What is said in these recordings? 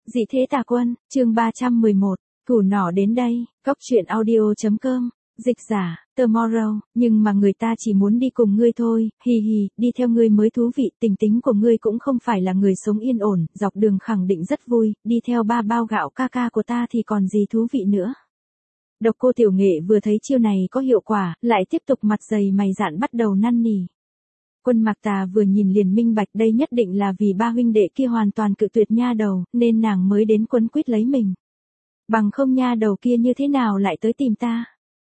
Dị thế tà quân, chương 311, Củ nỏ đến đây, Cóc truyện audio.com, dịch giả, Tomorrow, nhưng mà người ta chỉ muốn đi cùng ngươi thôi, hì hì, đi theo ngươi mới thú vị, tình tính của ngươi cũng không phải là người sống yên ổn, dọc đường khẳng định rất vui, đi theo ba bao gạo ca ca của ta thì còn gì thú vị nữa. Độc Cô Tiểu Nghệ vừa thấy chiêu này có hiệu quả, lại tiếp tục mặt dày mày dạn bắt đầu năn nỉ. Quân Mạc Tà vừa nhìn liền minh bạch đây nhất định là vì ba huynh đệ kia hoàn toàn cự tuyệt nha đầu, nên nàng mới đến quấn quýt lấy mình. Bằng không nha đầu kia như thế nào lại tới tìm ta?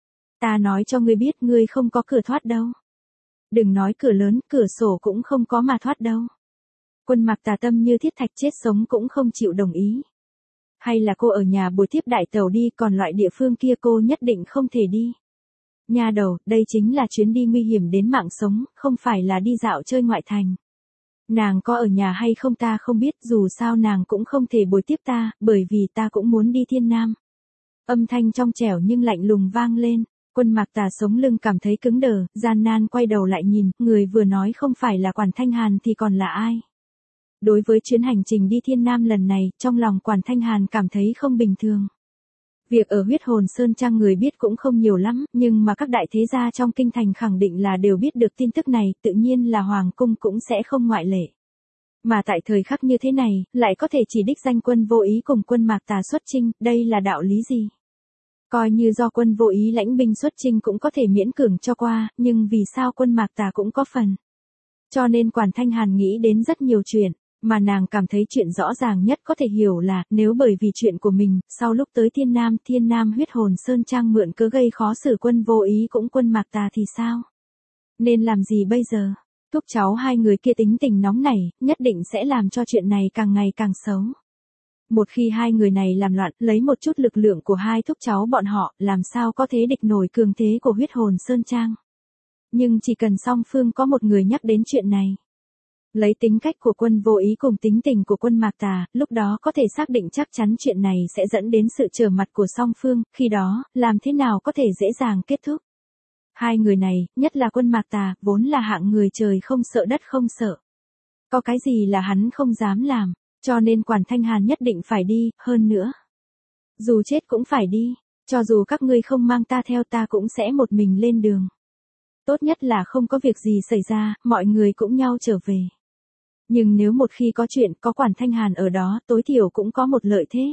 Ta nói cho ngươi biết ngươi không có cửa thoát đâu. Đừng nói cửa lớn, cửa sổ cũng không có mà thoát đâu. Quân Mạc Tà tâm như thiết thạch chết sống cũng không chịu đồng ý. Hay là cô ở nhà buổi tiếp đại tẩu đi, còn loại địa phương kia cô nhất định không thể đi. Nha đầu, đây chính là chuyến đi nguy hiểm đến mạng sống, không phải là đi dạo chơi ngoại thành. Nàng có ở nhà hay không ta không biết, dù sao nàng cũng không thể bồi tiếp ta, bởi vì ta cũng muốn đi Thiên Nam. Âm thanh trong trẻo nhưng lạnh lùng vang lên, Quân Mạc Tà sống lưng cảm thấy cứng đờ, gian nan quay đầu lại nhìn, người vừa nói không phải là Quản Thanh Hàn thì còn là ai? Đối với chuyến hành trình đi Thiên Nam lần này, trong lòng Quản Thanh Hàn cảm thấy không bình thường. Việc ở Huyết Hồn Sơn Trang người biết cũng không nhiều lắm, nhưng mà các đại thế gia trong kinh thành khẳng định là đều biết được tin tức này, tự nhiên là Hoàng cung cũng sẽ không ngoại lệ. Mà tại thời khắc như thế này, lại có thể chỉ đích danh Quân Vô Ý cùng Quân Mạc Tà xuất chinh, đây là đạo lý gì? Coi như do Quân Vô Ý lãnh binh xuất chinh cũng có thể miễn cưỡng cho qua, nhưng vì sao Quân Mạc Tà cũng có phần? Cho nên Quản Thanh Hàn nghĩ đến rất nhiều chuyện. Mà nàng cảm thấy chuyện rõ ràng nhất có thể hiểu là, nếu bởi vì chuyện của mình, sau lúc tới Thiên Nam Huyết Hồn Sơn Trang mượn cớ gây khó xử Quân Vô Ý cũng Quân Mạc Tà thì sao? Nên làm gì bây giờ? Thúc cháu hai người kia tính tình nóng nảy, nhất định sẽ làm cho chuyện này càng ngày càng xấu. Một khi hai người này làm loạn, lấy một chút lực lượng của hai thúc cháu bọn họ, làm sao có thế địch nổi cường thế của Huyết Hồn Sơn Trang? Nhưng chỉ cần song phương có một người nhắc đến chuyện này. Lấy tính cách của Quân Vô Ý cùng tính tình của Quân Mạc Tà, lúc đó có thể xác định chắc chắn chuyện này sẽ dẫn đến sự trở mặt của song phương, khi đó, làm thế nào có thể dễ dàng kết thúc. Hai người này, nhất là Quân Mạc Tà, vốn là hạng người trời không sợ đất không sợ. Có cái gì là hắn không dám làm, cho nên Quản Thanh Hàn nhất định phải đi, hơn nữa. Dù chết cũng phải đi, cho dù các ngươi không mang ta theo ta cũng sẽ một mình lên đường. Tốt nhất là không có việc gì xảy ra, mọi người cũng nhau trở về. Nhưng nếu một khi có chuyện có Quản Thanh Hàn ở đó, tối thiểu cũng có một lợi thế.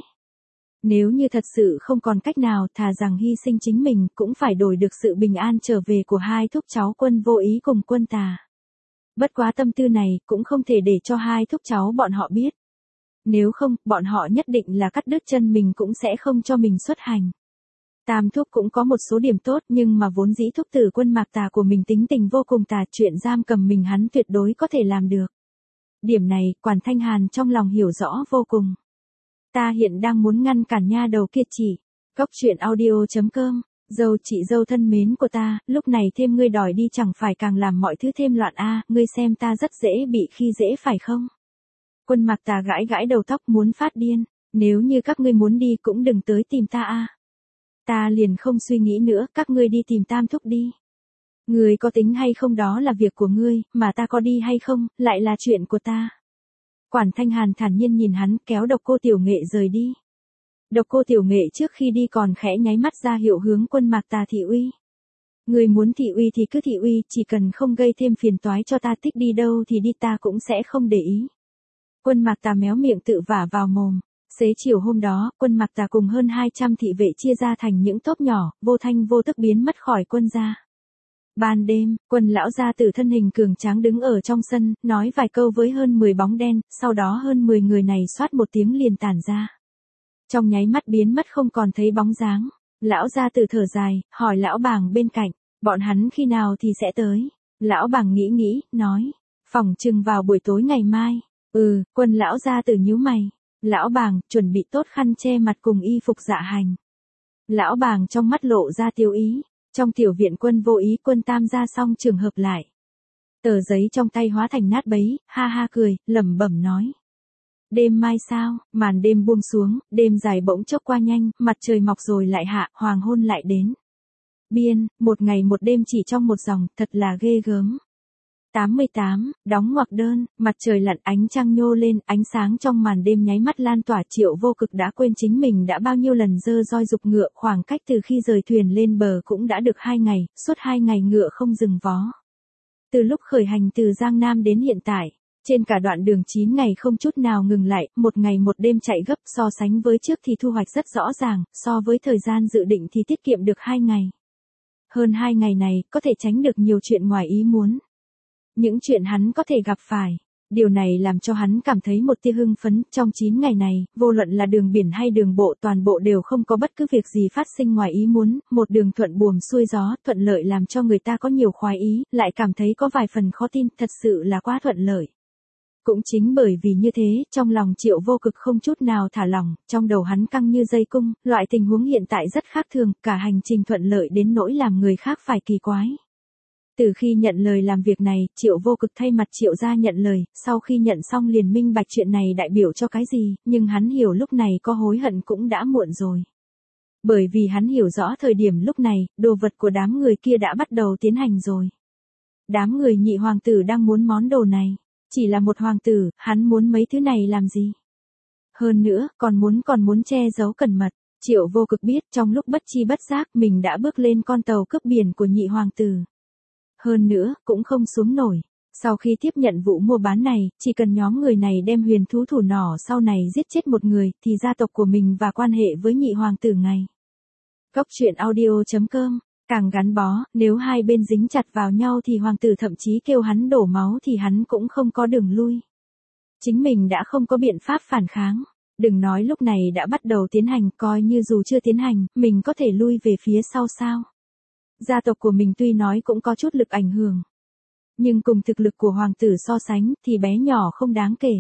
Nếu như thật sự không còn cách nào, thà rằng hy sinh chính mình, cũng phải đổi được sự bình an trở về của hai thúc cháu Quân Vô Ý cùng Quân Tà. Bất quá tâm tư này, cũng không thể để cho hai thúc cháu bọn họ biết. Nếu không, bọn họ nhất định là cắt đứt chân mình cũng sẽ không cho mình xuất hành. Tam thúc cũng có một số điểm tốt, nhưng mà vốn dĩ thúc tử Quân Mạc Tà của mình tính tình vô cùng tà, chuyện giam cầm mình hắn tuyệt đối có thể làm được. Điểm này, Quản Thanh Hàn trong lòng hiểu rõ vô cùng. Ta hiện đang muốn ngăn cản nha đầu kia chỉ. Cóc truyện audio.com, dâu chị dâu thân mến của ta, lúc này thêm ngươi đòi đi chẳng phải càng làm mọi thứ thêm loạn a, ngươi xem ta rất dễ bị khi dễ phải không? Quân Mạc Tà gãi gãi đầu tóc muốn phát điên, nếu như các ngươi muốn đi cũng đừng tới tìm ta a. Ta liền không suy nghĩ nữa, các ngươi đi tìm Tam thúc đi. Ngươi có tính hay không đó là việc của ngươi, mà ta có đi hay không, lại là chuyện của ta. Quản Thanh Hàn thản nhiên nhìn hắn, kéo Độc Cô Tiểu Nghệ rời đi. Độc Cô Tiểu Nghệ trước khi đi còn khẽ nháy mắt ra hiệu hướng Quân Mạc Tà thị uy. Ngươi muốn thị uy thì cứ thị uy, chỉ cần không gây thêm phiền toái cho ta, thích đi đâu thì đi, ta cũng sẽ không để ý. Quân Mạc Tà méo miệng tự vả vào mồm. Xế chiều hôm đó, Quân Mạc Tà cùng hơn 200 thị vệ chia ra thành những tốp nhỏ, vô thanh vô tức biến mất khỏi quân gia. Ban đêm, Quân lão gia tử thân hình cường tráng đứng ở trong sân, nói vài câu với hơn 10 bóng đen, sau đó hơn 10 người này xoát một tiếng liền tản ra. Trong nháy mắt biến mất không còn thấy bóng dáng. Lão gia tử thở dài, hỏi lão bàng bên cạnh, bọn hắn khi nào thì sẽ tới? Lão bàng nghĩ, nói, phỏng chừng vào buổi tối ngày mai. Quân lão gia tử nhíu mày. Lão bàng, chuẩn bị tốt khăn che mặt cùng y phục dạ hành. Lão bàng trong mắt lộ ra tiêu ý. Trong tiểu viện Quân Vô Ý Quân Tam gia xong trường hợp lại. Tờ giấy trong tay hóa thành nát bấy, ha ha cười, lẩm bẩm nói. Đêm mai sao, màn đêm buông xuống, đêm dài bỗng chốc qua nhanh, mặt trời mọc rồi lại hạ, hoàng hôn lại đến. Biên, một ngày một đêm chỉ trong một dòng, thật là ghê gớm. 88, đóng ngoặc đơn, mặt trời lặn ánh trăng nhô lên, ánh sáng trong màn đêm nháy mắt lan tỏa. Triệu Vô Cực đã quên chính mình đã bao nhiêu lần dơ roi giục ngựa, khoảng cách từ khi rời thuyền lên bờ cũng đã được 2 ngày, suốt 2 ngày ngựa không dừng vó. Từ lúc khởi hành từ Giang Nam đến hiện tại, trên cả đoạn đường 9 ngày không chút nào ngừng lại, một ngày một đêm chạy gấp, so sánh với trước thì thu hoạch rất rõ ràng, so với thời gian dự định thì tiết kiệm được 2 ngày. Hơn 2 ngày này, có thể tránh được nhiều chuyện ngoài ý muốn. Những chuyện hắn có thể gặp phải. Điều này làm cho hắn cảm thấy một tia hưng phấn. Trong 9 ngày này, vô luận là đường biển hay đường bộ, toàn bộ đều không có bất cứ việc gì phát sinh ngoài ý muốn. Một đường thuận buồm xuôi gió, thuận lợi làm cho người ta có nhiều khoái ý, lại cảm thấy có vài phần khó tin, thật sự là quá thuận lợi. Cũng chính bởi vì như thế, trong lòng Triệu Vô Cực không chút nào thả lỏng, trong đầu hắn căng như dây cung, loại tình huống hiện tại rất khác thường, cả hành trình thuận lợi đến nỗi làm người khác phải kỳ quái. Từ khi nhận lời làm việc này, Triệu Vô Cực thay mặt Triệu gia nhận lời, sau khi nhận xong liền minh bạch chuyện này đại biểu cho cái gì, nhưng hắn hiểu lúc này có hối hận cũng đã muộn rồi. Bởi vì hắn hiểu rõ thời điểm lúc này, đồ vật của đám người kia đã bắt đầu tiến hành rồi. Đám người Nhị hoàng tử đang muốn món đồ này. Chỉ là một hoàng tử, hắn muốn mấy thứ này làm gì? Hơn nữa, còn muốn che giấu cẩn mật. Triệu Vô Cực biết trong lúc bất chi bất giác mình đã bước lên con tàu cướp biển của Nhị hoàng tử. Hơn nữa, cũng không xuống nổi. Sau khi tiếp nhận vụ mua bán này, chỉ cần nhóm người này đem huyền thú thủ nỏ sau này giết chết một người, thì gia tộc của mình và quan hệ với Nhị hoàng tử ngay. Góc truyện audio.com Càng gắn bó, nếu hai bên dính chặt vào nhau thì hoàng tử thậm chí kêu hắn đổ máu thì hắn cũng không có đường lui. Chính mình đã không có biện pháp phản kháng. Đừng nói lúc này đã bắt đầu tiến hành, coi như dù chưa tiến hành, mình có thể lui về phía sau sao. Gia tộc của mình tuy nói cũng có chút lực ảnh hưởng. Nhưng cùng thực lực của hoàng tử so sánh thì bé nhỏ không đáng kể.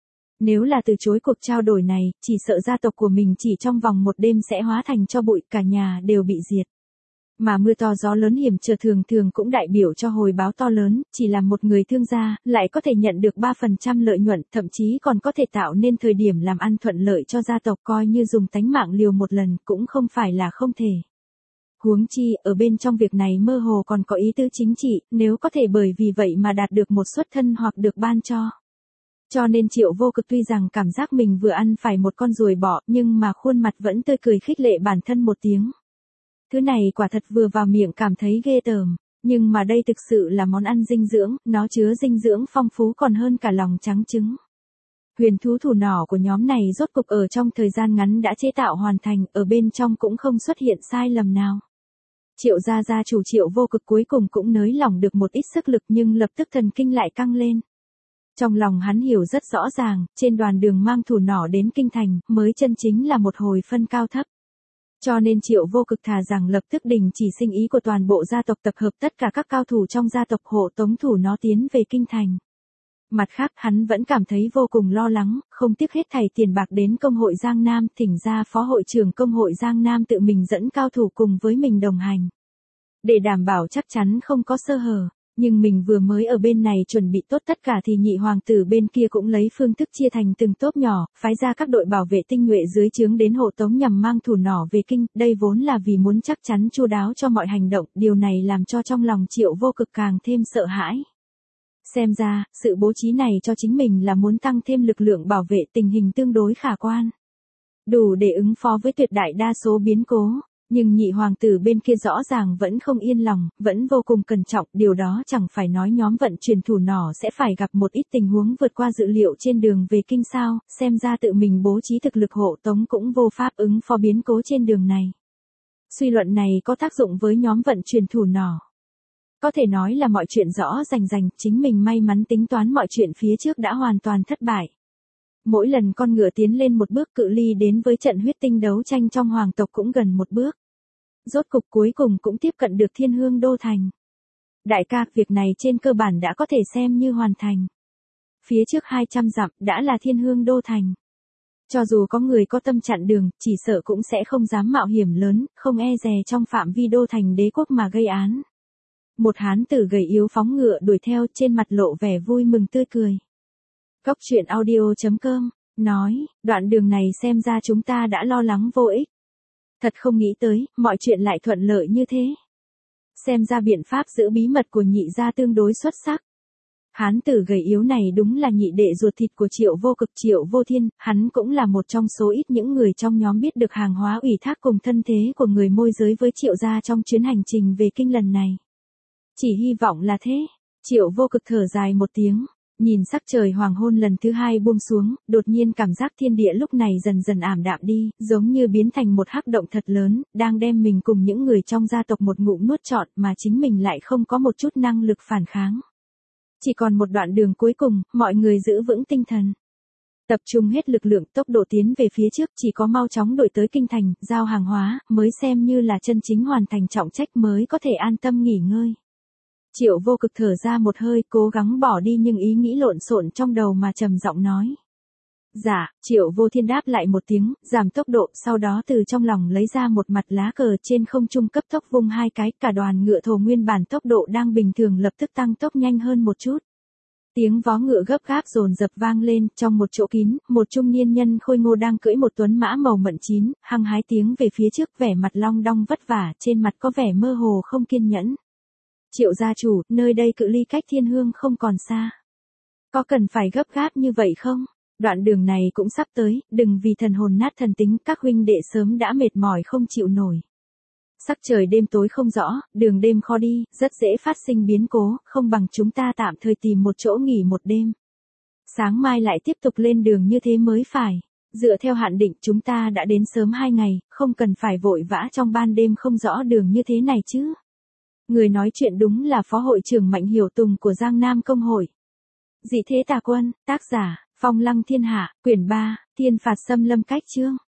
Nếu là từ chối cuộc trao đổi này, chỉ sợ gia tộc của mình chỉ trong vòng một đêm sẽ hóa thành tro bụi, cả nhà đều bị diệt. Mà mưa to gió lớn hiểm trở thường thường cũng đại biểu cho hồi báo to lớn, chỉ là một người thương gia, lại có thể nhận được 3% lợi nhuận, thậm chí còn có thể tạo nên thời điểm làm ăn thuận lợi cho gia tộc, coi như dùng tánh mạng liều một lần cũng không phải là không thể. Huống chi, ở bên trong việc này mơ hồ còn có ý tứ chính trị, nếu có thể bởi vì vậy mà đạt được một suất thân hoặc được ban cho. Cho nên Triệu Vô Cực tuy rằng cảm giác mình vừa ăn phải một con ruồi bọ, nhưng mà khuôn mặt vẫn tươi cười khích lệ bản thân một tiếng. Thứ này quả thật vừa vào miệng cảm thấy ghê tởm, nhưng mà đây thực sự là món ăn dinh dưỡng, nó chứa dinh dưỡng phong phú còn hơn cả lòng trắng trứng. Huyền thú thủ nỏ của nhóm này rốt cục ở trong thời gian ngắn đã chế tạo hoàn thành, ở bên trong cũng không xuất hiện sai lầm nào. Triệu gia chủ Triệu Vô Cực cuối cùng cũng nới lỏng được một ít sức lực, nhưng lập tức thần kinh lại căng lên. Trong lòng hắn hiểu rất rõ ràng, trên đoàn đường mang thủ nỏ đến kinh thành, mới chân chính là một hồi phân cao thấp. Cho nên Triệu Vô Cực thà rằng lập tức đình chỉ sinh ý của toàn bộ gia tộc, tập hợp tất cả các cao thủ trong gia tộc hộ tống thủ nó tiến về kinh thành. Mặt khác hắn vẫn cảm thấy vô cùng lo lắng, không tiếc hết thảy tiền bạc đến công hội Giang Nam, thỉnh ra phó hội trưởng công hội Giang Nam tự mình dẫn cao thủ cùng với mình đồng hành. Để đảm bảo chắc chắn không có sơ hở. Nhưng mình vừa mới ở bên này chuẩn bị tốt tất cả thì Nhị hoàng tử bên kia cũng lấy phương thức chia thành từng tốp nhỏ, phái ra các đội bảo vệ tinh nhuệ dưới trướng đến hộ tống nhằm mang thủ nỏ về kinh, đây vốn là vì muốn chắc chắn chu đáo cho mọi hành động, điều này làm cho trong lòng Triệu Vô Cực càng thêm sợ hãi. Xem ra, sự bố trí này cho chính mình là muốn tăng thêm lực lượng bảo vệ, tình hình tương đối khả quan. Đủ để ứng phó với tuyệt đại đa số biến cố. Nhưng Nhị hoàng tử bên kia rõ ràng vẫn không yên lòng, vẫn vô cùng cẩn trọng, điều đó chẳng phải nói nhóm vận chuyển thủ nỏ sẽ phải gặp một ít tình huống vượt qua dự liệu trên đường về kinh sao, xem ra tự mình bố trí thực lực hộ tống cũng vô pháp ứng phó biến cố trên đường này. Suy luận này có tác dụng với nhóm vận chuyển thủ nỏ. Có thể nói là mọi chuyện rõ rành, chính mình may mắn tính toán mọi chuyện phía trước đã hoàn toàn thất bại. Mỗi lần con ngựa tiến lên một bước, cự ly đến với trận huyết tinh đấu tranh trong hoàng tộc cũng gần một bước. Rốt cục cuối cùng cũng tiếp cận được Thiên Hương Đô Thành. Đại ca, việc này trên cơ bản đã có thể xem như hoàn thành. Phía trước 200 dặm đã là Thiên Hương Đô Thành. Cho dù có người có tâm chặn đường, chỉ sợ cũng sẽ không dám mạo hiểm lớn, không e dè trong phạm vi Đô Thành đế quốc mà gây án. Một hán tử gầy yếu phóng ngựa đuổi theo, trên mặt lộ vẻ vui mừng tươi cười. Góc truyện audio.com nói, đoạn đường này xem ra chúng ta đã lo lắng vô ích. Thật không nghĩ tới, mọi chuyện lại thuận lợi như thế. Xem ra biện pháp giữ bí mật của Nhị gia tương đối xuất sắc. Hán tử gầy yếu này đúng là nhị đệ ruột thịt của Triệu Vô Cực, Triệu Vô Thiên, hắn cũng là một trong số ít những người trong nhóm biết được hàng hóa ủy thác cùng thân thế của người môi giới với Triệu gia trong chuyến hành trình về kinh lần này. Chỉ hy vọng là thế. Triệu Vô Cực thở dài một tiếng, nhìn sắc trời hoàng hôn lần thứ hai buông xuống, đột nhiên cảm giác thiên địa lúc này dần dần ảm đạm đi, giống như biến thành một hắc động thật lớn, đang đem mình cùng những người trong gia tộc một ngụm nuốt trọn mà chính mình lại không có một chút năng lực phản kháng. Chỉ còn một đoạn đường cuối cùng, mọi người giữ vững tinh thần. Tập trung hết lực lượng tốc độ tiến về phía trước, chỉ có mau chóng đuổi tới kinh thành, giao hàng hóa, mới xem như là chân chính hoàn thành trọng trách mới có thể an tâm nghỉ ngơi. Triệu Vô Cực thở ra một hơi, cố gắng bỏ đi những ý nghĩ lộn xộn trong đầu mà trầm giọng nói. Dạ, Triệu Vô Thiên đáp lại một tiếng, giảm tốc độ, sau đó từ trong lòng lấy ra một mặt lá cờ trên không trung cấp tốc vung hai cái, cả đoàn ngựa thồ nguyên bản tốc độ đang bình thường lập tức tăng tốc nhanh hơn một chút. Tiếng vó ngựa gấp gáp dồn dập vang lên, trong một chỗ kín, một trung niên nhân khôi ngô đang cưỡi một tuấn mã màu mận chín, hăng hái tiếng về phía trước, vẻ mặt long đong vất vả, trên mặt có vẻ mơ hồ không kiên nhẫn. Triệu gia chủ, nơi đây cự ly cách Thiên Hương không còn xa. Có cần phải gấp gáp như vậy không? Đoạn đường này cũng sắp tới, đừng vì thần hồn nát thần tính, các huynh đệ sớm đã mệt mỏi không chịu nổi. Sắc trời đêm tối không rõ, đường đêm khó đi, rất dễ phát sinh biến cố, không bằng chúng ta tạm thời tìm một chỗ nghỉ một đêm. Sáng mai lại tiếp tục lên đường như thế mới phải. Dựa theo hạn định chúng ta đã đến sớm 2 ngày, không cần phải vội vã trong ban đêm không rõ đường như thế này chứ. Người nói chuyện đúng là Phó hội trưởng Mạnh Hiểu Tùng của Giang Nam Công hội. Dị thế tà quân, tác giả, Phong Lăng Thiên Hạ, quyển 3, Thiên phạt xâm lâm cách chương.